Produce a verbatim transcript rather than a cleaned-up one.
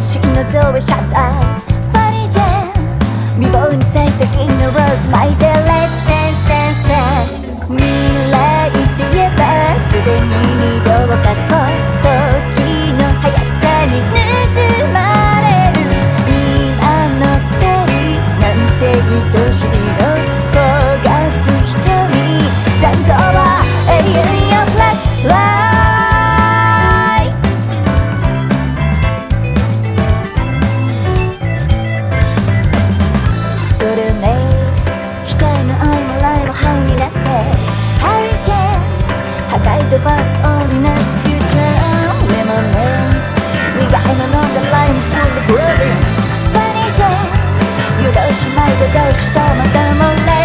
心の像はシャッターファニージャン未亡に咲いた銀のローズ巻いて Let's dance dance dance 未来って言えばすでに二度分かった時の速さに盗まれる今の二人なんて愛しいの焦がす瞳残像は永遠やフラッシュライトThe bus only knows future lemonade 苦いものがライムフルでグロービーバニージャー湯通し巻いてどうしとまたもら